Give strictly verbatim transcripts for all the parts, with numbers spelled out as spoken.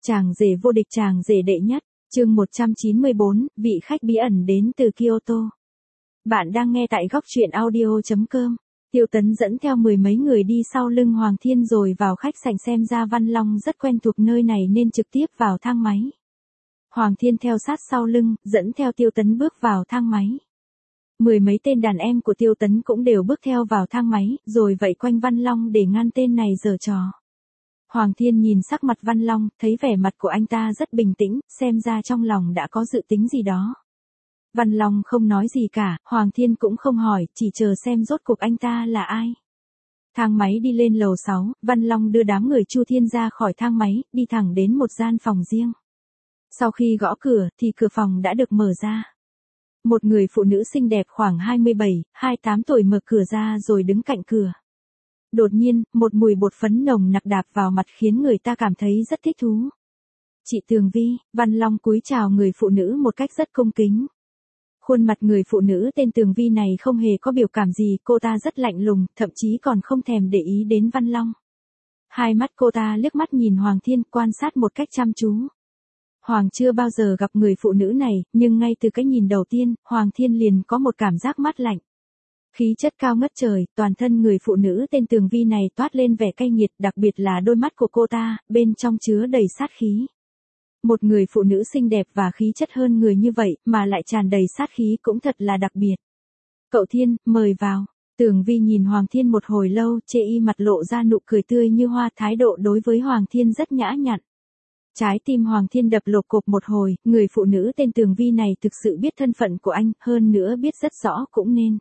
Chàng rể vô địch, chàng rể đệ nhất, chương một trăm chín mươi bốn, vị khách bí ẩn đến từ Kyoto. Bạn đang nghe tại góc truyện audio chấm com. Tiêu Tấn dẫn theo mười mấy người đi sau lưng Hoàng Thiên rồi vào khách sảnh, xem ra Văn Long rất quen thuộc nơi này nên trực tiếp vào thang máy. Hoàng Thiên theo sát sau lưng, dẫn theo Tiêu Tấn bước vào thang máy. Mười mấy tên đàn em của Tiêu Tấn cũng đều bước theo vào thang máy, rồi vây quanh Văn Long để ngăn tên này giở trò. Hoàng Thiên nhìn sắc mặt Văn Long, thấy vẻ mặt của anh ta rất bình tĩnh, xem ra trong lòng đã có dự tính gì đó. Văn Long không nói gì cả, Hoàng Thiên cũng không hỏi, chỉ chờ xem rốt cuộc anh ta là ai. Thang máy đi lên lầu sáu, Văn Long đưa đám người Chu Thiên ra khỏi thang máy, đi thẳng đến một gian phòng riêng. Sau khi gõ cửa, thì cửa phòng đã được mở ra. Một người phụ nữ xinh đẹp khoảng hai mươi bảy, hai mươi tám tuổi mở cửa ra rồi đứng cạnh cửa. Đột nhiên, một mùi bột phấn nồng nặc đạp vào mặt khiến người ta cảm thấy rất thích thú. Chị Tường Vi, Văn Long cúi chào người phụ nữ một cách rất cung kính. Khuôn mặt người phụ nữ tên Tường Vi này không hề có biểu cảm gì, cô ta rất lạnh lùng, thậm chí còn không thèm để ý đến Văn Long. Hai mắt cô ta liếc mắt nhìn Hoàng Thiên, quan sát một cách chăm chú. Hoàng chưa bao giờ gặp người phụ nữ này, nhưng ngay từ cái nhìn đầu tiên, Hoàng Thiên liền có một cảm giác mát lạnh. Khí chất cao ngất trời, toàn thân người phụ nữ tên Tường Vi này toát lên vẻ cay nghiệt, đặc biệt là đôi mắt của cô ta, bên trong chứa đầy sát khí. Một người phụ nữ xinh đẹp và khí chất hơn người như vậy, mà lại tràn đầy sát khí cũng thật là đặc biệt. Cậu Thiên, mời vào. Tường Vi nhìn Hoàng Thiên một hồi lâu, chê y mặt lộ ra nụ cười tươi như hoa, thái độ đối với Hoàng Thiên rất nhã nhặn. Trái tim Hoàng Thiên đập lộp cộp một hồi, người phụ nữ tên Tường Vi này thực sự biết thân phận của anh, hơn nữa biết rất rõ cũng nên.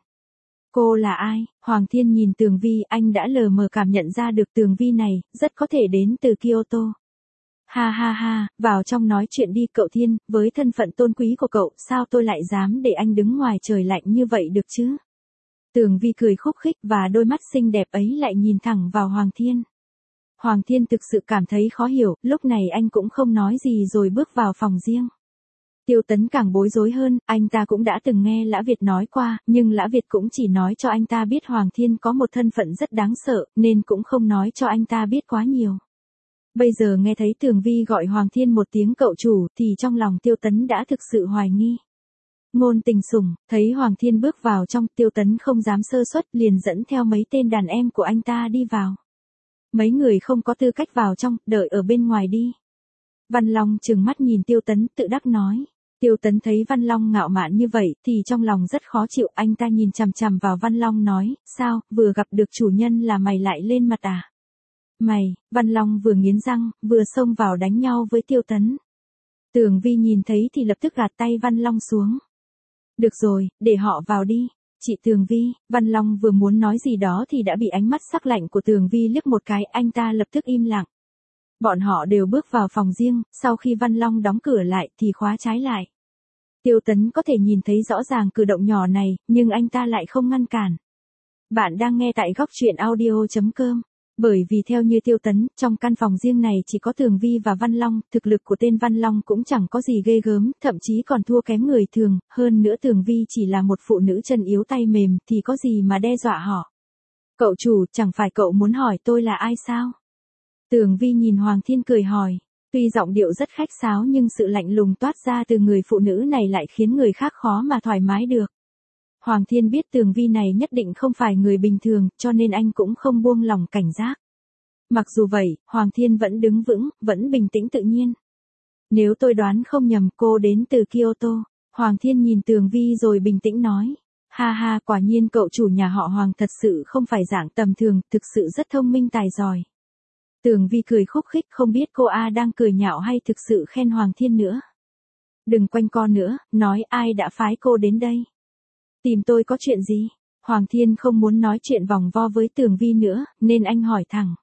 Cô là ai? Hoàng Thiên nhìn Tường Vi, anh đã lờ mờ cảm nhận ra được Tường Vi này, rất có thể đến từ Kyoto. Ha ha ha, vào trong nói chuyện đi cậu Thiên, với thân phận tôn quý của cậu, sao tôi lại dám để anh đứng ngoài trời lạnh như vậy được chứ? Tường Vi cười khúc khích và đôi mắt xinh đẹp ấy lại nhìn thẳng vào Hoàng Thiên. Hoàng Thiên thực sự cảm thấy khó hiểu, lúc này anh cũng không nói gì rồi bước vào phòng riêng. Tiêu Tấn càng bối rối hơn, anh ta cũng đã từng nghe Lã Việt nói qua, nhưng Lã Việt cũng chỉ nói cho anh ta biết Hoàng Thiên có một thân phận rất đáng sợ, nên cũng không nói cho anh ta biết quá nhiều. Bây giờ nghe thấy Tường Vi gọi Hoàng Thiên một tiếng cậu chủ, thì trong lòng Tiêu Tấn đã thực sự hoài nghi. Ngôn Tình Sủng, thấy Hoàng Thiên bước vào trong, Tiêu Tấn không dám sơ suất, liền dẫn theo mấy tên đàn em của anh ta đi vào. Mấy người không có tư cách vào trong, đợi ở bên ngoài đi. Văn Long trừng mắt nhìn Tiêu Tấn, tự đắc nói. Tiêu Tấn thấy Văn Long ngạo mạn như vậy, thì trong lòng rất khó chịu, anh ta nhìn chằm chằm vào Văn Long nói, sao, vừa gặp được chủ nhân là mày lại lên mặt à? Mày, Văn Long vừa nghiến răng, vừa xông vào đánh nhau với Tiêu Tấn. Tường Vi nhìn thấy thì lập tức gạt tay Văn Long xuống. Được rồi, để họ vào đi. Chị Tường Vi, Văn Long vừa muốn nói gì đó thì đã bị ánh mắt sắc lạnh của Tường Vi liếc một cái, anh ta lập tức im lặng. Bọn họ đều bước vào phòng riêng, sau khi Văn Long đóng cửa lại thì khóa trái lại. Tiêu Tấn có thể nhìn thấy rõ ràng cử động nhỏ này, nhưng anh ta lại không ngăn cản. Bạn đang nghe tại góc truyện audio chấm com. Bởi vì theo như Tiêu Tấn, trong căn phòng riêng này chỉ có Tường Vi và Văn Long, thực lực của tên Văn Long cũng chẳng có gì ghê gớm, thậm chí còn thua kém người thường, hơn nữa Tường Vi chỉ là một phụ nữ chân yếu tay mềm, thì có gì mà đe dọa họ. Cậu chủ, chẳng phải cậu muốn hỏi tôi là ai sao? Tường Vi nhìn Hoàng Thiên cười hỏi, tuy giọng điệu rất khách sáo nhưng sự lạnh lùng toát ra từ người phụ nữ này lại khiến người khác khó mà thoải mái được. Hoàng Thiên biết Tường Vi này nhất định không phải người bình thường, cho nên anh cũng không buông lỏng cảnh giác. Mặc dù vậy, Hoàng Thiên vẫn đứng vững, vẫn bình tĩnh tự nhiên. Nếu tôi đoán không nhầm, cô đến từ Kyoto. Hoàng Thiên nhìn Tường Vi rồi bình tĩnh nói. Ha ha, quả nhiên cậu chủ nhà họ Hoàng thật sự không phải dạng tầm thường, thực sự rất thông minh tài giỏi. Tường Vi cười khúc khích, không biết cô A đang cười nhạo hay thực sự khen Hoàng Thiên nữa. Đừng quanh co nữa, nói ai đã phái cô đến đây. Tìm tôi có chuyện gì? Hoàng Thiên không muốn nói chuyện vòng vo với Tường Vi nữa, nên anh hỏi thẳng.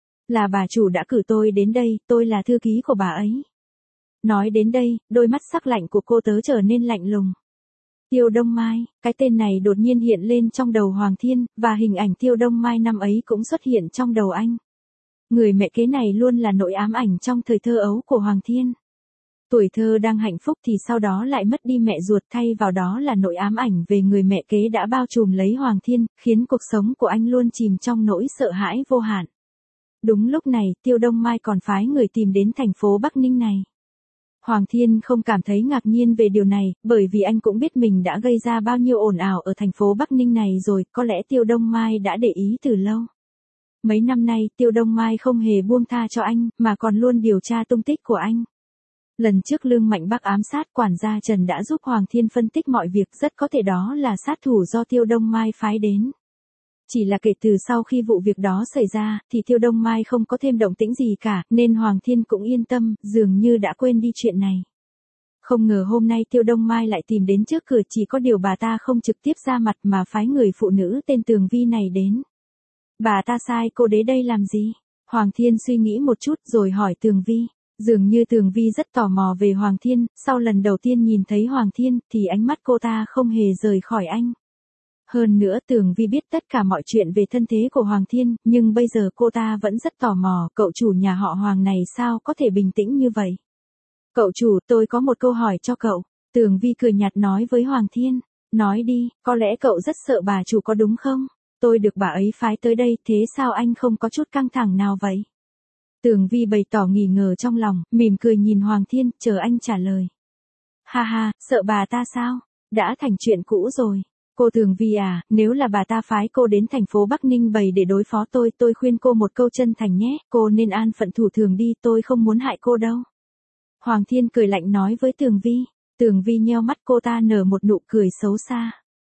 Là bà chủ đã cử tôi đến đây, tôi là thư ký của bà ấy. Nói đến đây, đôi mắt sắc lạnh của cô tớ trở nên lạnh lùng. Tiêu Đông Mai, cái tên này đột nhiên hiện lên trong đầu Hoàng Thiên, và hình ảnh Tiêu Đông Mai năm ấy cũng xuất hiện trong đầu anh. Người mẹ kế này luôn là nỗi ám ảnh trong thời thơ ấu của Hoàng Thiên. Tuổi thơ đang hạnh phúc thì sau đó lại mất đi mẹ ruột, thay vào đó là nỗi ám ảnh về người mẹ kế đã bao trùm lấy Hoàng Thiên, khiến cuộc sống của anh luôn chìm trong nỗi sợ hãi vô hạn. Đúng lúc này, Tiêu Đông Mai còn phái người tìm đến thành phố Bắc Ninh này. Hoàng Thiên không cảm thấy ngạc nhiên về điều này, bởi vì anh cũng biết mình đã gây ra bao nhiêu ồn ào ở thành phố Bắc Ninh này rồi, có lẽ Tiêu Đông Mai đã để ý từ lâu. Mấy năm nay, Tiêu Đông Mai không hề buông tha cho anh, mà còn luôn điều tra tung tích của anh. Lần trước Lương Mạnh Bắc ám sát, quản gia Trần đã giúp Hoàng Thiên phân tích mọi việc, rất có thể đó là sát thủ do Tiêu Đông Mai phái đến. Chỉ là kể từ sau khi vụ việc đó xảy ra, thì Tiêu Đông Mai không có thêm động tĩnh gì cả, nên Hoàng Thiên cũng yên tâm, dường như đã quên đi chuyện này. Không ngờ hôm nay Tiêu Đông Mai lại tìm đến trước cửa, chỉ có điều bà ta không trực tiếp ra mặt mà phái người phụ nữ tên Tường Vi này đến. Bà ta sai cô đến đây làm gì? Hoàng Thiên suy nghĩ một chút rồi hỏi Tường Vi. Dường như Tường Vi rất tò mò về Hoàng Thiên, sau lần đầu tiên nhìn thấy Hoàng Thiên thì ánh mắt cô ta không hề rời khỏi anh. Hơn nữa Tường Vi biết tất cả mọi chuyện về thân thế của Hoàng Thiên, nhưng bây giờ cô ta vẫn rất tò mò, cậu chủ nhà họ Hoàng này sao có thể bình tĩnh như vậy? Cậu chủ, tôi có một câu hỏi cho cậu. Tường Vi cười nhạt nói với Hoàng Thiên. Nói đi, có lẽ cậu rất sợ bà chủ có đúng không? Tôi được bà ấy phái tới đây, thế sao anh không có chút căng thẳng nào vậy? Tường Vi bày tỏ nghi ngờ trong lòng, mỉm cười nhìn Hoàng Thiên, chờ anh trả lời. Ha ha, sợ bà ta sao? Đã thành chuyện cũ rồi. Cô Tường Vi à, nếu là bà ta phái cô đến thành phố Bắc Ninh bày để đối phó tôi, tôi khuyên cô một câu chân thành nhé, cô nên an phận thủ thường đi, tôi không muốn hại cô đâu. Hoàng Thiên cười lạnh nói với Tường Vi. Tường Vi nheo mắt, cô ta nở một nụ cười xấu xa.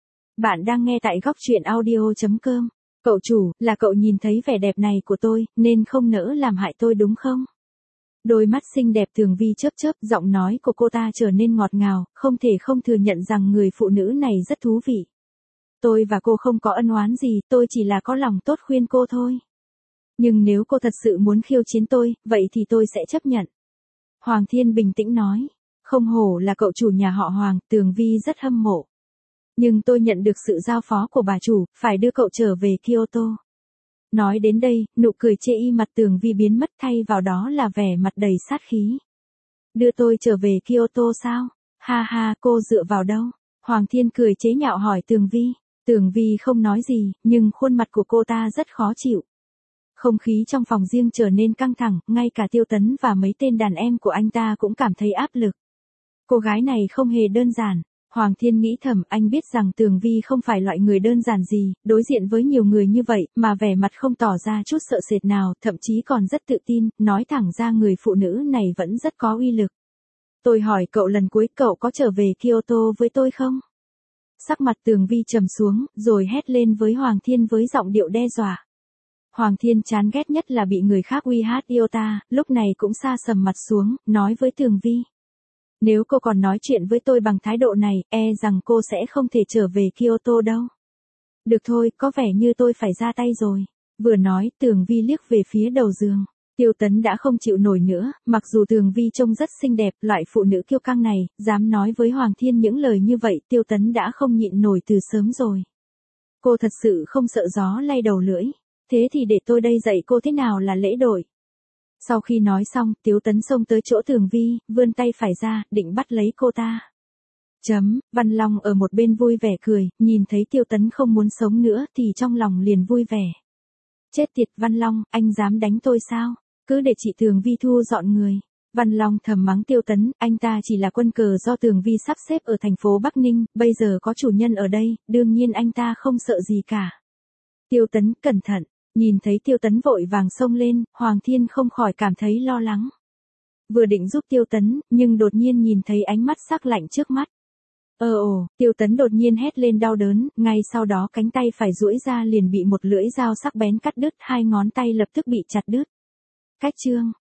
Bạn đang nghe tại góc truyện audio chấm com. Cậu chủ, là cậu nhìn thấy vẻ đẹp này của tôi, nên không nỡ làm hại tôi đúng không? Đôi mắt xinh đẹp Tường Vi chớp chớp, giọng nói của cô ta trở nên ngọt ngào, không thể không thừa nhận rằng người phụ nữ này rất thú vị. Tôi và cô không có ân oán gì, tôi chỉ là có lòng tốt khuyên cô thôi. Nhưng nếu cô thật sự muốn khiêu chiến tôi, vậy thì tôi sẽ chấp nhận. Hoàng Thiên bình tĩnh nói. Không hổ là cậu chủ nhà họ Hoàng, Tường Vi rất hâm mộ. Nhưng tôi nhận được sự giao phó của bà chủ, phải đưa cậu trở về Kyoto. Nói đến đây, nụ cười chê y mặt Tường Vi biến mất, thay vào đó là vẻ mặt đầy sát khí. Đưa tôi trở về Kyoto sao? Ha ha, cô dựa vào đâu? Hoàng Thiên cười chế nhạo hỏi Tường Vi. Tường Vi không nói gì, nhưng khuôn mặt của cô ta rất khó chịu. Không khí trong phòng riêng trở nên căng thẳng, ngay cả Tiêu Tấn và mấy tên đàn em của anh ta cũng cảm thấy áp lực. Cô gái này không hề đơn giản. Hoàng Thiên nghĩ thầm, anh biết rằng Tường Vi không phải loại người đơn giản gì, đối diện với nhiều người như vậy, mà vẻ mặt không tỏ ra chút sợ sệt nào, thậm chí còn rất tự tin, nói thẳng ra người phụ nữ này vẫn rất có uy lực. Tôi hỏi cậu lần cuối cậu có trở về Kyoto với tôi không? Sắc mặt Tường Vi trầm xuống, rồi hét lên với Hoàng Thiên với giọng điệu đe dọa. Hoàng Thiên chán ghét nhất là bị người khác uy hát iota, lúc này cũng sa sầm mặt xuống, nói với Tường Vi. Nếu cô còn nói chuyện với tôi bằng thái độ này, e rằng cô sẽ không thể trở về Kyoto đâu. Được thôi, có vẻ như tôi phải ra tay rồi. Vừa nói, Tường Vi liếc về phía đầu giường. Tiêu Tấn đã không chịu nổi nữa, mặc dù Tường Vi trông rất xinh đẹp, loại phụ nữ kiêu căng này, dám nói với Hoàng Thiên những lời như vậy, Tiêu Tấn đã không nhịn nổi từ sớm rồi. Cô thật sự không sợ gió lay đầu lưỡi. Thế thì để tôi đây dạy cô thế nào là lễ đội. Sau khi nói xong, Tiêu Tấn xông tới chỗ Tường Vi, vươn tay phải ra, định bắt lấy cô ta. Chấm, Văn Long ở một bên vui vẻ cười, nhìn thấy Tiêu Tấn không muốn sống nữa thì trong lòng liền vui vẻ. Chết tiệt Văn Long, anh dám đánh tôi sao? Cứ để chị Tường Vi thu dọn người. Văn Long thầm mắng Tiêu Tấn, anh ta chỉ là quân cờ do Tường Vi sắp xếp ở thành phố Bắc Ninh, bây giờ có chủ nhân ở đây, đương nhiên anh ta không sợ gì cả. Tiêu Tấn, cẩn thận. Nhìn thấy Tiêu Tấn vội vàng xông lên, Hoàng Thiên không khỏi cảm thấy lo lắng. Vừa định giúp Tiêu Tấn, nhưng đột nhiên nhìn thấy ánh mắt sắc lạnh trước mắt. Ơ ồ, Tiêu Tấn đột nhiên hét lên đau đớn, ngay sau đó cánh tay phải duỗi ra liền bị một lưỡi dao sắc bén cắt đứt, hai ngón tay lập tức bị chặt đứt. Cách chương